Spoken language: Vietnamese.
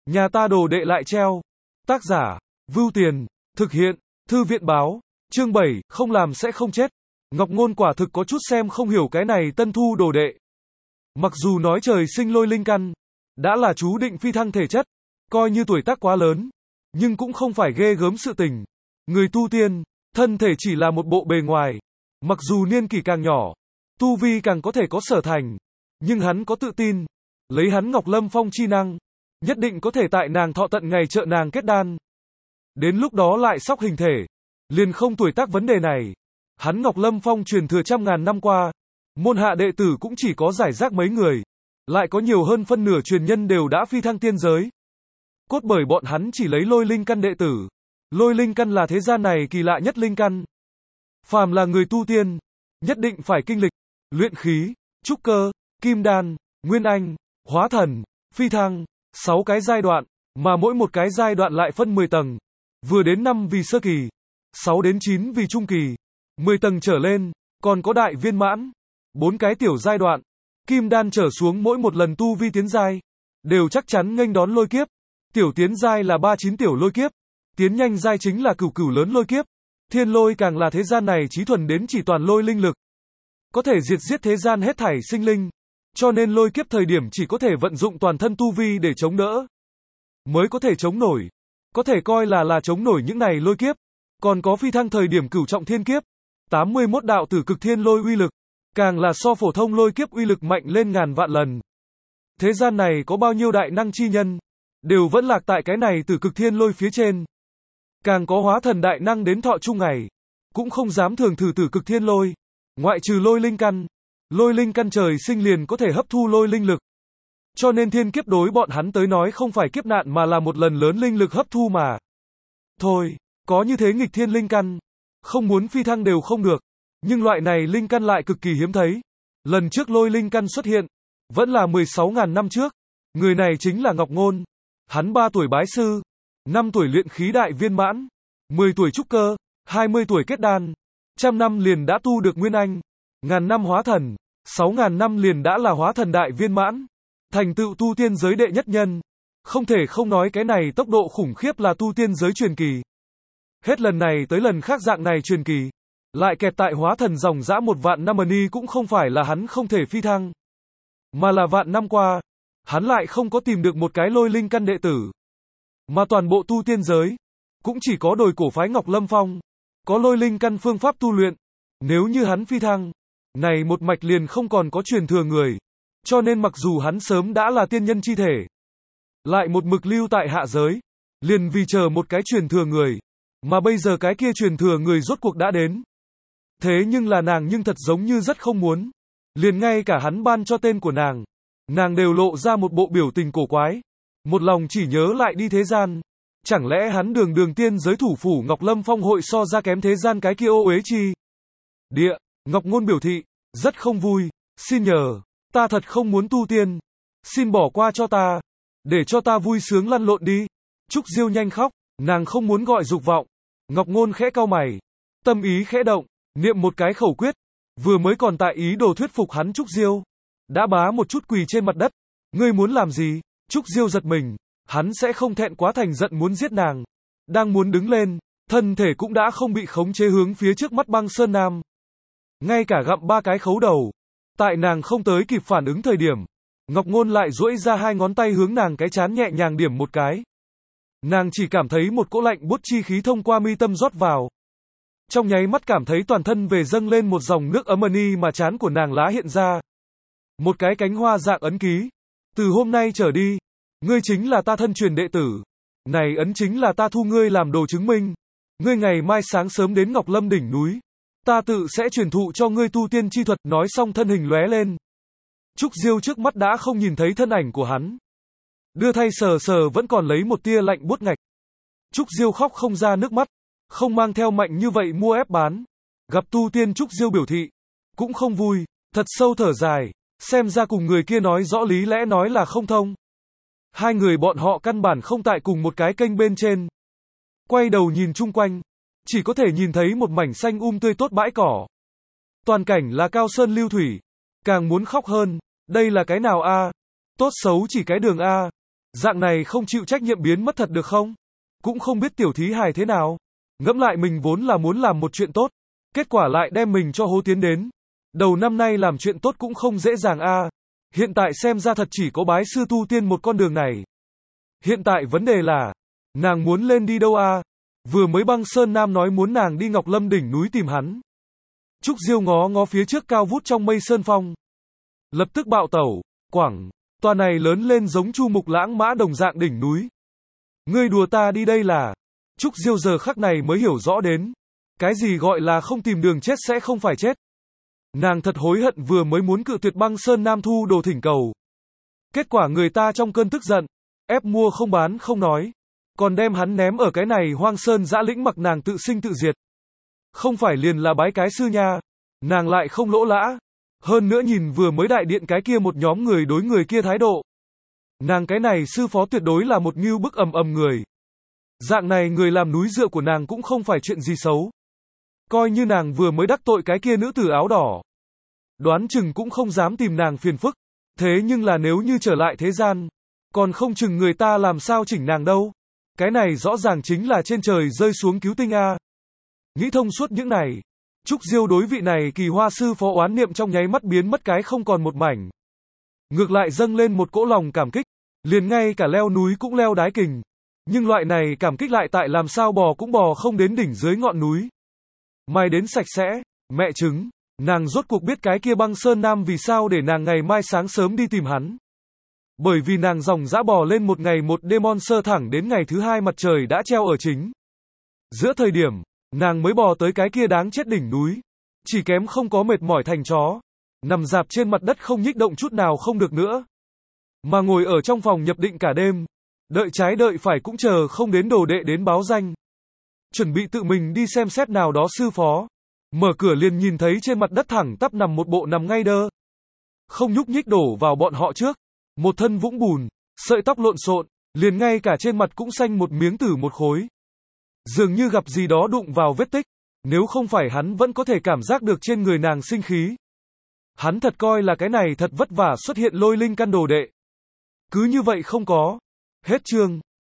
Nhà ta đồ đệ lại treo. Tác giả, Vưu Tiền, thực hiện, Thư viện báo, chương 7, không làm sẽ không chết. Ngọc Ngôn quả thực có chút xem không hiểu cái này tân thu đồ đệ. Mặc dù nói trời sinh lôi linh căn, đã là chú định phi thăng thể chất, coi như tuổi tác quá lớn, nhưng cũng không phải ghê gớm sự tình. Người tu tiên, thân thể chỉ là một bộ bề ngoài, mặc dù niên kỷ càng nhỏ, tu vi càng có thể có sở thành, nhưng hắn có tự tin, lấy hắn Ngọc Lâm Phong chi năng, nhất định có thể tại nàng thọ tận ngày trợ nàng kết đan. Đến lúc đó lại sóc hình thể, liền không tuổi tác vấn đề này. Hắn Ngọc Lâm Phong truyền thừa trăm ngàn năm qua, môn hạ đệ tử cũng chỉ có giải rác mấy người, lại có nhiều hơn phân nửa truyền nhân đều đã phi thăng tiên giới. Cốt bởi bọn hắn chỉ lấy lôi linh căn đệ tử. Lôi linh căn là thế gian này kỳ lạ nhất linh căn. Phàm là người tu tiên, nhất định phải kinh lịch, luyện khí, trúc cơ, kim đan, nguyên anh, hóa thần, phi thăng, 6 cái giai đoạn, mà mỗi một cái giai đoạn lại phân 10 tầng. Vừa đến 5 vì sơ kỳ, 6 đến 9 vì trung kỳ, 10 tầng trở lên, còn có đại viên mãn, 4 cái tiểu giai đoạn, kim đan trở xuống mỗi một lần tu vi tiến giai, đều chắc chắn nghênh đón lôi kiếp. Tiểu tiến giai là 39 tiểu lôi kiếp, tiến nhanh giai chính là cửu cửu lớn lôi kiếp. Thiên lôi càng là thế gian này chí thuần đến chỉ toàn lôi linh lực, có thể diệt giết thế gian hết thảy sinh linh, cho nên lôi kiếp thời điểm chỉ có thể vận dụng toàn thân tu vi để chống đỡ, mới có thể chống nổi, có thể coi là chống nổi những này lôi kiếp. Còn có phi thăng thời điểm cửu trọng thiên kiếp, 81 đạo tử cực thiên lôi uy lực, càng là so phổ thông lôi kiếp uy lực mạnh lên ngàn vạn lần. Thế gian này có bao nhiêu đại năng chi nhân, đều vẫn lạc tại cái này tử cực thiên lôi phía trên. Càng có hóa thần đại năng đến thọ chung ngày, cũng không dám thường thử tử cực thiên lôi. Ngoại trừ lôi linh căn trời sinh liền có thể hấp thu lôi linh lực. Cho nên thiên kiếp đối bọn hắn tới nói không phải kiếp nạn mà là một lần lớn linh lực hấp thu mà. Thôi, có như thế nghịch thiên linh căn, không muốn phi thăng đều không được. Nhưng loại này linh căn lại cực kỳ hiếm thấy. Lần trước lôi linh căn xuất hiện, vẫn là 16.000 năm trước. Người này chính là Ngọc Ngôn. Hắn 3 tuổi bái sư, 5 tuổi luyện khí đại viên mãn, 10 tuổi trúc cơ, 20 tuổi kết đan, 100 năm liền đã tu được nguyên anh, ngàn năm hóa thần, 6.000 năm liền đã là hóa thần đại viên mãn, thành tựu tu tiên giới đệ nhất nhân. Không thể không nói cái này tốc độ khủng khiếp là tu tiên giới truyền kỳ. Hết lần này tới lần khác dạng này truyền kỳ, lại kẹt tại hóa thần dòng dã 1 vạn năm ni cũng không phải là hắn không thể phi thăng, mà là vạn năm qua, hắn lại không có tìm được một cái lôi linh căn đệ tử. Mà toàn bộ tu tiên giới, cũng chỉ có đồi cổ phái Ngọc Lâm Phong, có lôi linh căn phương pháp tu luyện. Nếu như hắn phi thăng, này một mạch liền không còn có truyền thừa người. Cho nên mặc dù hắn sớm đã là tiên nhân chi thể, lại một mực lưu tại hạ giới, liền vì chờ một cái truyền thừa người. Mà bây giờ cái kia truyền thừa người rốt cuộc đã đến. Thế nhưng là nàng nhưng thật giống như rất không muốn. Liền ngay cả hắn ban cho tên của nàng đều lộ ra một bộ biểu tình cổ quái. Một lòng chỉ nhớ lại đi thế gian. Chẳng lẽ hắn đường tiên giới thủ phủ Ngọc Lâm Phong hội so ra kém thế gian cái kia ô uế chi? Địa, Ngọc Ngôn biểu thị, rất không vui, xin nhờ, ta thật không muốn tu tiên. Xin bỏ qua cho ta, để cho ta vui sướng lăn lộn đi. Trúc Diêu nhanh khóc, nàng không muốn gọi dục vọng. Ngọc Ngôn khẽ cau mày, tâm ý khẽ động, niệm một cái khẩu quyết, vừa mới còn tại ý đồ thuyết phục hắn Trúc Diêu, đã bá một chút quỳ trên mặt đất. Ngươi muốn làm gì? Trúc Diêu giật mình, hắn sẽ không thẹn quá thành giận muốn giết nàng. Đang muốn đứng lên, thân thể cũng đã không bị khống chế hướng phía trước mắt Băng Sơn Nam. Ngay cả gặm 3 cái khấu đầu. Tại nàng không tới kịp phản ứng thời điểm, Ngọc Ngôn lại duỗi ra 2 ngón tay hướng nàng cái trán nhẹ nhàng điểm một cái. Nàng chỉ cảm thấy một cỗ lạnh buốt chi khí thông qua mi tâm rót vào. Trong nháy mắt cảm thấy toàn thân về dâng lên một dòng nước ấm ni mà trán của nàng lá hiện ra. Một cái cánh hoa dạng ấn ký. Từ hôm nay trở đi, ngươi chính là ta thân truyền đệ tử. Này ấn chính là ta thu ngươi làm đồ chứng minh. Ngươi ngày mai sáng sớm đến Ngọc Lâm đỉnh núi, ta tự sẽ truyền thụ cho ngươi tu tiên chi thuật. Nói xong thân hình lóe lên. Trúc Diêu trước mắt đã không nhìn thấy thân ảnh của hắn. Đưa thay sờ vẫn còn lấy một tia lạnh buốt ngạch. Trúc Diêu khóc không ra nước mắt, không mang theo mạnh như vậy mua ép bán. Gặp tu tiên Trúc Diêu biểu thị, cũng không vui, thật sâu thở dài, xem ra cùng người kia nói rõ lý lẽ nói là không thông. Hai người bọn họ căn bản không tại cùng một cái kênh bên trên. Quay đầu nhìn chung quanh, chỉ có thể nhìn thấy một mảnh xanh tươi tốt bãi cỏ. Toàn cảnh là cao sơn lưu thủy, càng muốn khóc hơn, đây là cái nào a? Tốt xấu chỉ cái đường a. Dạng này không chịu trách nhiệm biến mất thật được không? Cũng không biết tiểu thí hài thế nào. Ngẫm lại mình vốn là muốn làm một chuyện tốt, kết quả lại đem mình cho hố tiến đến. Đầu năm nay làm chuyện tốt cũng không dễ dàng a. Hiện tại xem ra thật chỉ có bái sư tu tiên một con đường này. Hiện tại vấn đề là, nàng muốn lên đi đâu a? Vừa mới Băng Sơn Nam nói muốn nàng đi Ngọc Lâm đỉnh núi tìm hắn. Trúc Diêu ngó ngó phía trước cao vút trong mây sơn phong. Lập tức bạo tẩu, quẳng, tòa này lớn lên giống Chu Mục Lãng mã đồng dạng đỉnh núi. Ngươi đùa ta đi đây là. Trúc Diêu giờ khắc này mới hiểu rõ đến. Cái gì gọi là không tìm đường chết sẽ không phải chết. Nàng thật hối hận vừa mới muốn cự tuyệt Băng Sơn Nam thu đồ thỉnh cầu. Kết quả người ta trong cơn tức giận, ép mua không bán không nói, còn đem hắn ném ở cái này hoang sơn dã lĩnh mặc nàng tự sinh tự diệt. Không phải liền là bái cái sư nha, nàng lại không lỗ lã. Hơn nữa nhìn vừa mới đại điện cái kia một nhóm người đối người kia thái độ. Nàng cái này sư phó tuyệt đối là một ngưu bức người. Dạng này người làm núi dựa của nàng cũng không phải chuyện gì xấu. Coi như nàng vừa mới đắc tội cái kia nữ tử áo đỏ. Đoán chừng cũng không dám tìm nàng phiền phức. Thế nhưng là nếu như trở lại thế gian, còn không chừng người ta làm sao chỉnh nàng đâu. Cái này rõ ràng chính là trên trời rơi xuống cứu tinh a. Nghĩ thông suốt những này, Trúc Diêu đối vị này Kỳ Hoa sư phó oán niệm trong nháy mắt biến mất cái không còn một mảnh. Ngược lại dâng lên một cỗ lòng cảm kích, liền ngay cả leo núi cũng leo đái kình. Nhưng loại này cảm kích lại tại làm sao bò cũng bò không đến đỉnh dưới ngọn núi. Mai đến sạch sẽ, mẹ chứng, nàng rốt cuộc biết cái kia Băng Sơn Nam vì sao để nàng ngày mai sáng sớm đi tìm hắn. Bởi vì nàng dòng dã bò lên một ngày một đêm sơ thẳng đến ngày thứ hai mặt trời đã treo ở chính giữa thời điểm, nàng mới bò tới cái kia đáng chết đỉnh núi. Chỉ kém không có mệt mỏi thành chó, nằm dạp trên mặt đất không nhích động chút nào không được nữa. Mà ngồi ở trong phòng nhập định cả đêm, đợi trái đợi phải cũng chờ không đến đồ đệ đến báo danh. Chuẩn bị tự mình đi xem xét nào đó sư phó. Mở cửa liền nhìn thấy trên mặt đất thẳng tắp nằm một bộ nằm ngay đơ. Không nhúc nhích đổ vào bọn họ trước. Một thân vũng bùn, sợi tóc lộn xộn, liền ngay cả trên mặt cũng xanh một miếng tử một khối. Dường như gặp gì đó đụng vào vết tích. Nếu không phải hắn vẫn có thể cảm giác được trên người nàng sinh khí. Hắn thật coi là cái này thật vất vả xuất hiện lôi linh căn đồ đệ. Cứ như vậy không có. Hết chương.